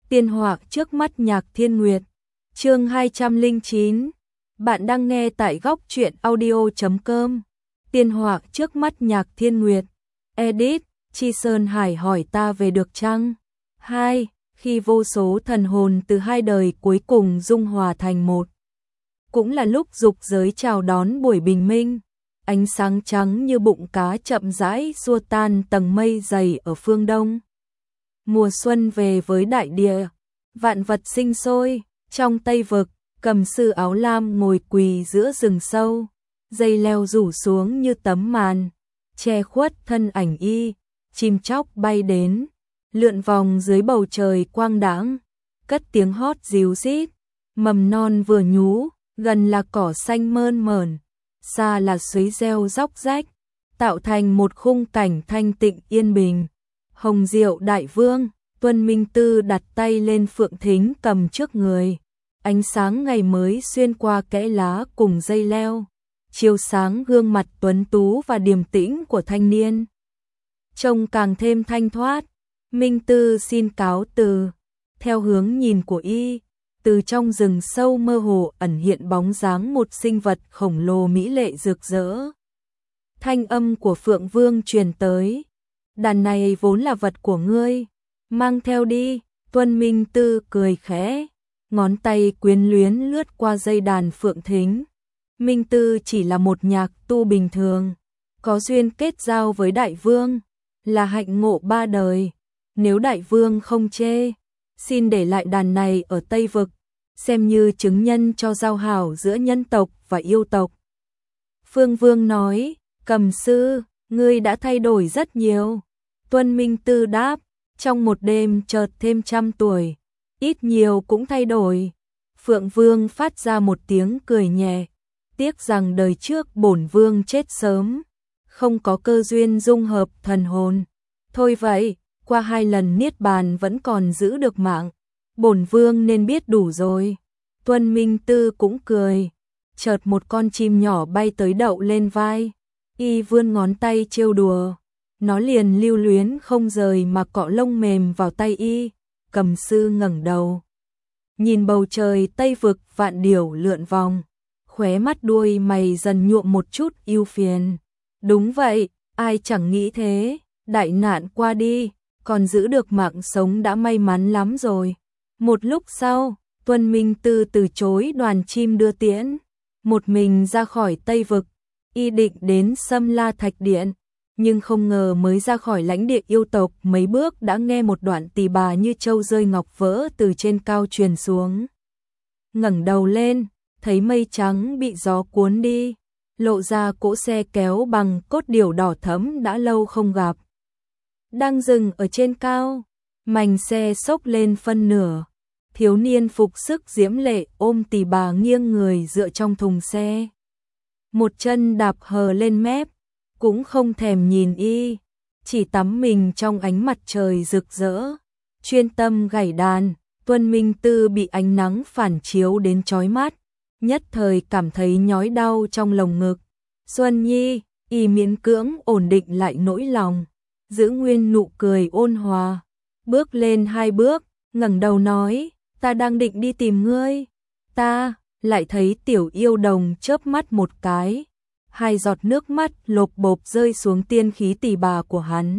Tiên họa trước mắt Nhạc Thiên Nguyệt. Chương 209. Bạn đang nghe tại góc truyện audio.com. Tiên họa trước mắt Nhạc Thiên Nguyệt. Edit, Chi Sơn Hải hỏi ta về được chăng? 2. Khi vô số thần hồn từ hai đời cuối cùng dung hòa thành một. Cũng là lúc dục giới chào đón buổi bình minh. Ánh sáng trắng như bụng cá chậm rãi xua tan tầng mây dày ở phương đông. Mùa xuân về với đại địa, vạn vật sinh sôi. Trong Tây Vực, cầm sư áo lam ngồi quỳ giữa rừng sâu, dây leo rủ xuống như tấm màn, che khuất thân ảnh y. Chim chóc bay đến, lượn vòng dưới bầu trời quang đãng, cất tiếng hót ríu rít. Mầm non vừa nhú, gần là cỏ xanh mơn mởn, xa là suối reo róc rách, tạo thành một khung cảnh thanh tịnh yên bình. Hồng Diệu Đại Vương, Tuân Minh Tư đặt tay lên phượng thính cầm trước người. Ánh sáng ngày mới xuyên qua kẽ lá cùng dây leo, chiếu sáng gương mặt tuấn tú và điềm tĩnh của thanh niên. Trông càng thêm thanh thoát. Minh Tư xin cáo từ. Theo hướng nhìn của y, từ trong rừng sâu mơ hồ ẩn hiện bóng dáng một sinh vật khổng lồ mỹ lệ rực rỡ. Thanh âm của Phượng Vương truyền tới. Đàn này vốn là vật của ngươi, mang theo đi. Tuân Minh Tư cười khẽ, ngón tay quyến luyến lướt qua dây đàn phượng thính. Minh Tư chỉ là một nhạc tu bình thường, có duyên kết giao với Đại Vương, là hạnh ngộ ba đời. Nếu Đại Vương không chê, xin để lại đàn này ở Tây Vực, xem như chứng nhân cho giao hảo giữa nhân tộc và yêu tộc. Phương Vương nói, cầm sư, ngươi đã thay đổi rất nhiều. Tuân Minh Tư đáp, trong một đêm chợt thêm 100 tuổi, ít nhiều cũng thay đổi. Phượng Vương phát ra một tiếng cười nhẹ, tiếc rằng đời trước bổn vương chết sớm, không có cơ duyên dung hợp thần hồn. Thôi vậy, qua 2 lần niết bàn vẫn còn giữ được mạng, bổn vương nên biết đủ rồi. Tuân Minh Tư cũng cười, chợt một con chim nhỏ bay tới đậu lên vai, y vươn ngón tay trêu đùa, nó liền lưu luyến không rời mà cọ lông mềm vào tay y. Cầm sư ngẩng đầu, nhìn bầu trời Tây Vực vạn điểu lượn vòng, khóe mắt đuôi mày dần nhuộm một chút ưu phiền. Đúng vậy, ai chẳng nghĩ thế, đại nạn qua đi, còn giữ được mạng sống đã may mắn lắm rồi. Một lúc sau, Tuân Minh Tư từ chối đoàn chim đưa tiễn, một mình ra khỏi Tây Vực, y định đến Sâm La Thạch Điện. Nhưng không ngờ mới ra khỏi lãnh địa yêu tộc mấy bước đã nghe một đoạn tỳ bà như châu rơi ngọc vỡ từ trên cao truyền xuống. Ngẩng đầu lên, thấy mây trắng bị gió cuốn đi, lộ ra cỗ xe kéo bằng cốt điểu đỏ thẫm đã lâu không gặp. Đang dừng ở trên cao, mành xe xốc lên phân nửa, thiếu niên phục sức diễm lệ ôm tỳ bà nghiêng người dựa trong thùng xe. Một chân đạp hờ lên mép, cũng không thèm nhìn y, chỉ tắm mình trong ánh mặt trời rực rỡ, chuyên tâm gảy đàn. Tuân Minh Tư bị ánh nắng phản chiếu đến chói mắt, nhất thời cảm thấy nhói đau trong lồng ngực. Xuân Nhi, y miễn cưỡng ổn định lại nỗi lòng, giữ nguyên nụ cười ôn hòa, bước lên 2 bước, ngẩng đầu nói, ta đang định đi tìm ngươi. Ta lại thấy tiểu yêu đồng chớp mắt một cái, 2 giọt nước mắt lộp bộp rơi xuống tiên khí tỳ bà của hắn.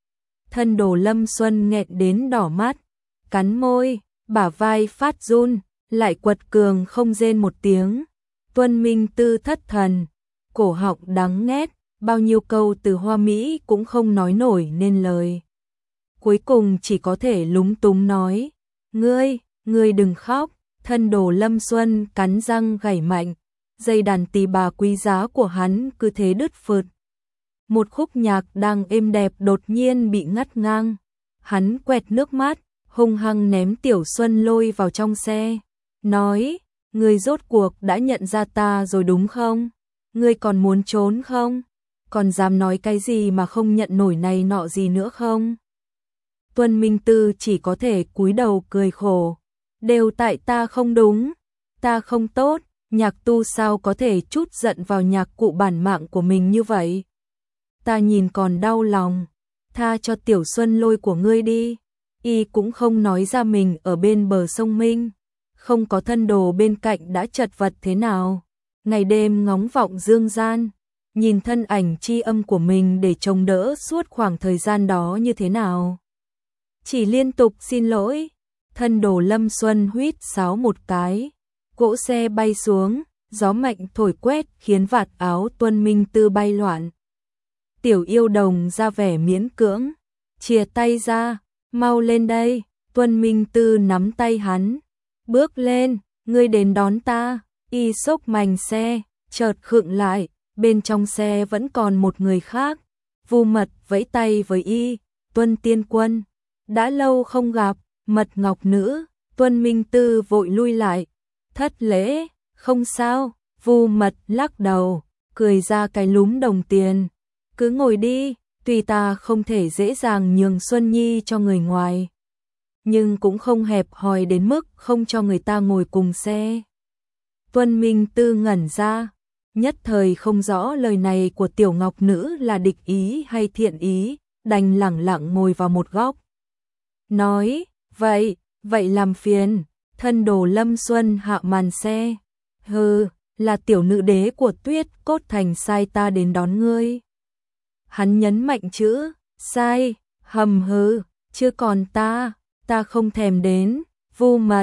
Thân Đồ Lâm Xuân nghẹn đến đỏ mắt, cắn môi, bả vai phát run, lại quật cường không rên một tiếng. Tuân Minh Tư thất thần, cổ họng đắng nghét, bao nhiêu câu từ hoa mỹ cũng không nói nổi nên lời. Cuối cùng chỉ có thể lúng túng nói, ngươi đừng khóc. Thân Đồ Lâm Xuân cắn răng gảy mạnh, dây đàn tỳ bà quý giá của hắn cứ thế đứt phượt. Một khúc nhạc đang êm đẹp đột nhiên bị ngắt ngang. Hắn quẹt nước mắt, hung hăng ném Tiểu Xuân Lôi vào trong xe, nói, ngươi rốt cuộc đã nhận ra ta rồi đúng không? Ngươi còn muốn trốn không? Còn dám nói cái gì mà không nhận nổi này nọ gì nữa không? Tuân Minh Tư chỉ có thể cúi đầu cười khổ, đều tại ta không đúng, ta không tốt. Nhạc tu sao có thể trút giận vào nhạc cụ bản mạng của mình như vậy? Ta nhìn còn đau lòng, tha cho Tiểu Xuân Lôi của ngươi đi. y cũng không nói ra mình ở bên bờ sông Minh, không có thân đồ bên cạnh đã chật vật thế nào. Ngày đêm ngóng vọng dương gian, nhìn thân ảnh tri âm của mình để trông đỡ suốt khoảng thời gian đó như thế nào. Chỉ liên tục xin lỗi, thân đồ Lâm Xuân huýt sáo một cái, cỗ xe bay xuống, gió mạnh thổi quét khiến vạt áo Tuân Minh Tư bay loạn. Tiểu Yêu Đồng ra vẻ miễn cưỡng, chìa tay ra, mau lên đây. Tuân Minh Tư nắm tay hắn, bước lên, ngươi đến đón ta. Y xốc mành xe, chợt khựng lại, bên trong xe vẫn còn một người khác. Vu Mật vẫy tay với y, Tuân tiên quân, đã lâu không gặp. Mật ngọc nữ. Tuân Minh Tư vội lui lại, thất lễ. Không sao. Vu Mật lắc đầu, cười ra cái lúm đồng tiền, cứ ngồi đi. Tuy ta không thể dễ dàng nhường Xuân Nhi cho người ngoài, nhưng cũng không hẹp hòi đến mức không cho người ta ngồi cùng xe. Tuân Minh Tư ngẩn ra, nhất thời không rõ lời này của tiểu ngọc nữ là địch ý hay thiện ý, đành lẳng lặng ngồi vào một góc. Nói, vậy làm phiền. Thân đồ Lâm Xuân hạ màn xe. Hừ, là tiểu nữ đế của Tuyết Cốt Thành sai ta đến đón ngươi. Hắn nhấn mạnh chữ sai, hầm hừ, chưa còn ta không thèm đến. Vu Mật,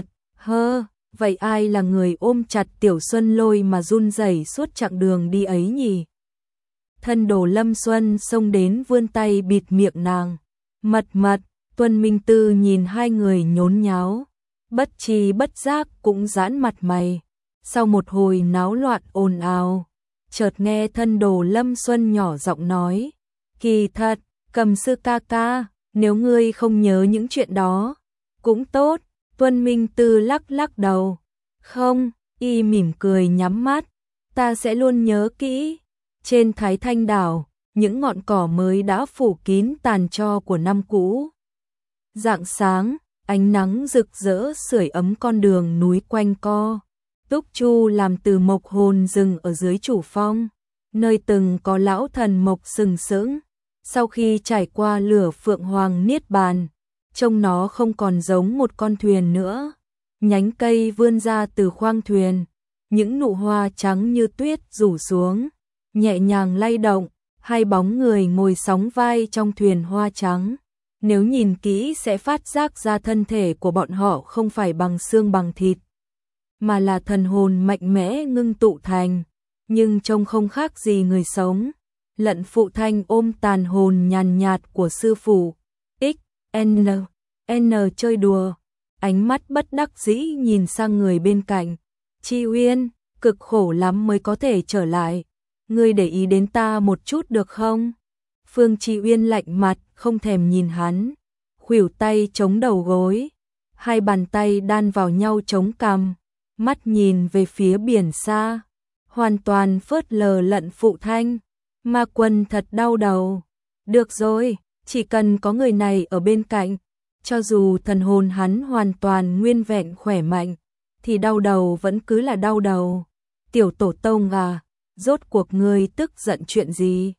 vậy ai là người ôm chặt Tiểu Xuân Lôi mà run rẩy suốt chặng đường đi ấy nhỉ? Thân đồ Lâm Xuân xông đến vươn tay bịt miệng nàng. Mật. Tuân Minh Tư nhìn hai người nhốn nháo, bất tri bất giác cũng giãn mặt mày. Sau một hồi náo loạn ồn ào, chợt nghe thân đồ Lâm Xuân nhỏ giọng nói, kỳ thật, Cầm sư ca ca, nếu ngươi không nhớ những chuyện đó, cũng tốt. Tuân Minh Tư lắc đầu. Không, y mỉm cười nhắm mắt, ta sẽ luôn nhớ kỹ. Trên Thái Thanh đảo, những ngọn cỏ mới đã phủ kín tàn tro của năm cũ. Rạng sáng, ánh nắng rực rỡ sưởi ấm con đường núi quanh co. Túc Chu làm từ mộc hồn rừng ở dưới chủ phong, nơi từng có lão thần mộc sừng sững. Sau khi trải qua lửa phượng hoàng niết bàn, trông nó không còn giống một con thuyền nữa. Nhánh cây vươn ra từ khoang thuyền, những nụ hoa trắng như tuyết rủ xuống, nhẹ nhàng lay động, hai bóng người ngồi sóng vai trong thuyền hoa trắng. Nếu nhìn kỹ sẽ phát giác ra thân thể của bọn họ không phải bằng xương bằng thịt, mà là thần hồn mạnh mẽ ngưng tụ thành, nhưng trông không khác gì người sống. Lận Phụ Thanh ôm tàn hồn nhàn nhạt của sư phụ, N chơi đùa, ánh mắt bất đắc dĩ nhìn sang người bên cạnh. Chi Uyên, cực khổ lắm mới có thể trở lại, ngươi để ý đến ta một chút được không? Phương Chi Uyên lạnh mặt, không thèm nhìn hắn, khuỷu tay chống đầu gối, hai bàn tay đan vào nhau chống cằm, mắt nhìn về phía biển xa, hoàn toàn phớt lờ Lận Phụ Thanh. Ma Quân thật đau đầu. Được rồi, chỉ cần có người này ở bên cạnh, cho dù thần hồn hắn hoàn toàn nguyên vẹn khỏe mạnh, thì đau đầu vẫn cứ là đau đầu. Tiểu tổ tông à, rốt cuộc ngươi tức giận chuyện gì?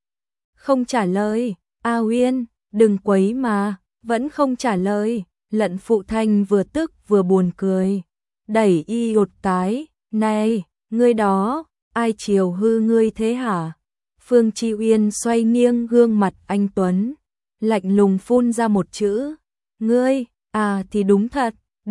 Không trả lời. A Uyên, đừng quấy mà, vẫn không trả lời. Lận Phụ Thanh vừa tức vừa buồn cười, đẩy y một cái, này, ngươi đó, ai chiều hư ngươi thế hả? Phương Chi Uyên xoay nghiêng gương mặt anh tuấn, lạnh lùng phun ra một chữ, ngươi, à thì đúng thật,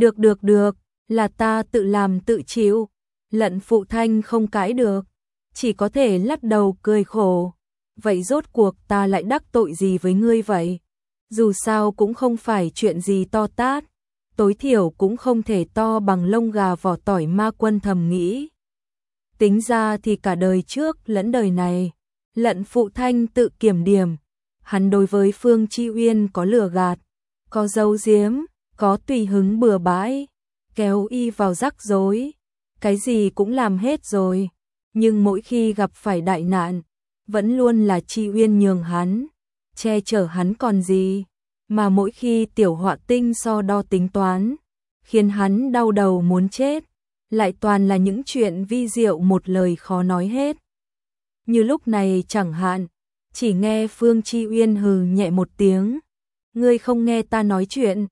được, là ta tự làm tự chịu. Lận Phụ Thanh không cãi được, chỉ có thể lắc đầu cười khổ. Vậy rốt cuộc ta lại đắc tội gì với ngươi vậy? Dù sao cũng không phải chuyện gì to tát, tối thiểu cũng không thể to bằng lông gà vỏ tỏi. Ma Quân thầm nghĩ. Tính ra thì cả đời trước lẫn đời này, Lận Phụ Thanh tự kiểm điểm, hắn đối với Phương Chi Uyên có lừa gạt, có giấu giếm, có tùy hứng bừa bãi, kéo y vào rắc rối, cái gì cũng làm hết rồi, nhưng mỗi khi gặp phải đại nạn, vẫn luôn là Chi Uyên nhường hắn, che chở hắn còn gì, mà mỗi khi tiểu họa tinh so đo tính toán, khiến hắn đau đầu muốn chết, lại toàn là những chuyện vi diệu một lời khó nói hết. Như lúc này chẳng hạn, chỉ nghe Phương Chi Uyên hừ nhẹ một tiếng, ngươi không nghe ta nói chuyện,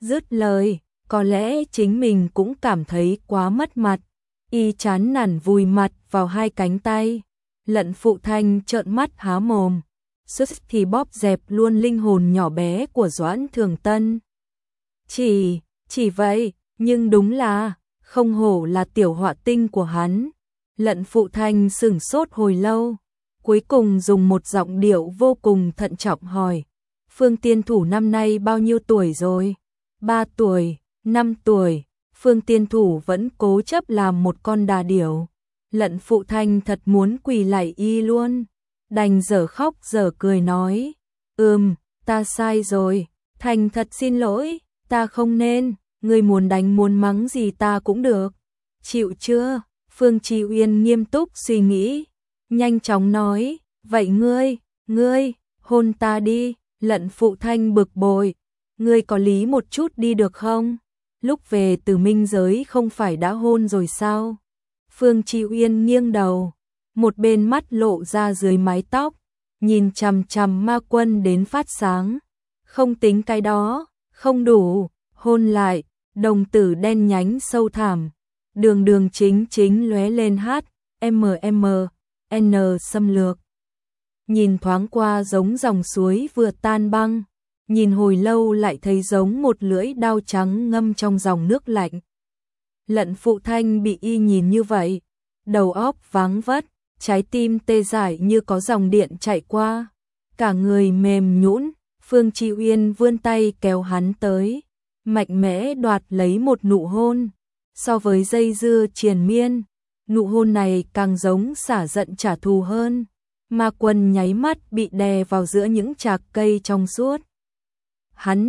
Dứt lời, có lẽ chính mình cũng cảm thấy quá mất mặt. Y chán nản vùi mặt vào hai cánh tay. Lận Phụ Thanh trợn mắt há mồm. Sức thì bóp dẹp luôn linh hồn nhỏ bé của Doãn Thường Tân. Chỉ vậy, nhưng đúng là, không hổ là tiểu họa tinh của hắn. Lận Phụ Thanh sửng sốt hồi lâu, cuối cùng dùng một giọng điệu vô cùng thận trọng hỏi. Phương Tiên Thủ năm nay bao nhiêu tuổi rồi? 3 tuổi, 5 tuổi, Phương Tiên Thủ vẫn cố chấp làm một con đà điểu. Lận Phụ Thanh thật muốn quỳ lạy y luôn, đành dở khóc dở cười nói. Ta sai rồi, thành thật xin lỗi, ta không nên, ngươi muốn đánh muốn mắng gì ta cũng được. Chịu chưa? Phương Chi Uyên nghiêm túc suy nghĩ, nhanh chóng nói, vậy ngươi, hôn ta đi. Lận Phụ Thanh bực bội, ngươi có lý một chút đi được không? Lúc về từ minh giới không phải đã hôn rồi sao? Phương Chi Uyên nghiêng đầu, một bên mắt lộ ra dưới mái tóc, nhìn chằm chằm Ma Quân đến phát sáng. Không tính cái đó, không đủ, hôn lại, đồng tử đen nhánh sâu thẳm, đường chính lóe lên N xâm lược. Nhìn thoáng qua giống dòng suối vừa tan băng, nhìn hồi lâu lại thấy giống một lưỡi dao trắng ngâm trong dòng nước lạnh. Lận Phụ Thanh bị y nhìn như vậy, đầu óc váng vất, trái tim tê dại như có dòng điện chạy qua, cả người mềm nhũn. Phương Chi Uyên vươn tay kéo hắn tới, mạnh mẽ đoạt lấy một nụ hôn. So với dây dưa triền miên, nụ hôn này càng giống xả giận trả thù hơn. Ma Quân nháy mắt bị đè vào giữa những chạc cây trong suốt. Hắn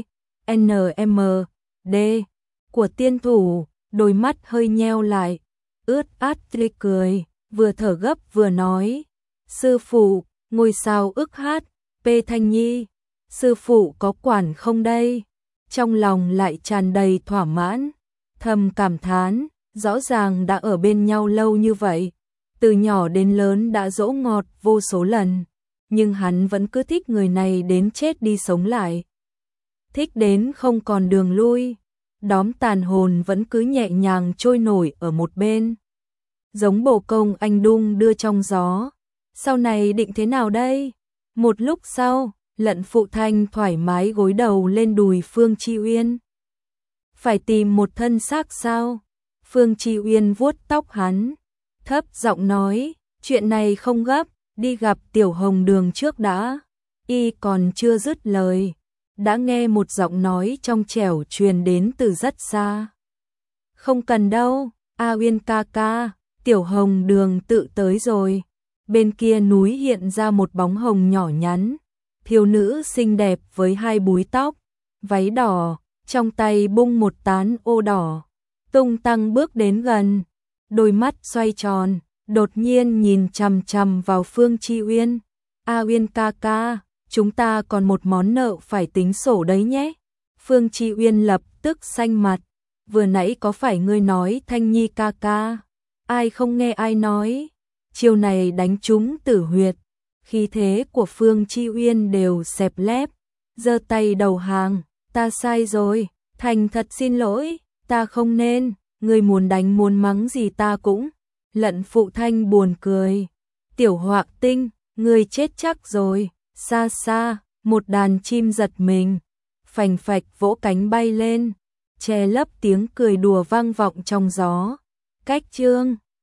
CNMD của Tiên Thủ, đôi mắt hơi nheo lại, ướt át tươi cười, vừa thở gấp vừa nói. Sư phụ, ngôi sao ức hát, P Thanh Nhi, sư phụ có quản không đây? Trong lòng lại tràn đầy thỏa mãn, thầm cảm thán, rõ ràng đã ở bên nhau lâu như vậy. Từ nhỏ đến lớn đã dỗ ngọt vô số lần, nhưng hắn vẫn cứ thích người này đến chết đi sống lại. Thích đến không còn đường lui, đóm tàn hồn vẫn cứ nhẹ nhàng trôi nổi ở một bên. Giống bồ công anh đung đưa trong gió. Sau này định thế nào đây? Một lúc sau, Lận Phụ Thanh thoải mái gối đầu lên đùi Phương Chi Uyên. Phải tìm một thân xác sao? Phương Chi Uyên vuốt tóc hắn, thấp giọng nói, chuyện này không gấp, đi gặp Tiểu Hồng Đường trước đã. Y còn chưa dứt lời, đã nghe một giọng nói trong trẻo truyền đến từ rất xa. Không cần đâu, A Uyên ca ca, Tiểu Hồng Đường tự tới rồi. Bên kia núi hiện ra một bóng hồng nhỏ nhắn, thiếu nữ xinh đẹp với hai búi tóc, váy đỏ, trong tay bung một tán ô đỏ, tung tăng bước đến gần. Đôi mắt xoay tròn, đột nhiên nhìn chằm chằm vào Phương Chi Uyên. A Uyên ca ca, chúng ta còn một món nợ phải tính sổ đấy nhé. Phương Chi Uyên lập tức xanh mặt, vừa nãy có phải ngươi nói Thanh Nhi ca ca? Ai không nghe ai nói, chiều này đánh trúng tử huyệt. Khí thế của Phương Chi Uyên đều xẹp lép, giơ tay đầu hàng, ta sai rồi, thành thật xin lỗi, ta không nên. Ngươi muốn đánh muốn mắng gì ta cũng. Lận Phụ Thanh buồn cười. Tiểu họa tinh, ngươi chết chắc rồi. Xa xa, một đàn chim giật mình, phành phạch vỗ cánh bay lên, che lấp tiếng cười đùa vang vọng trong gió. Cách chương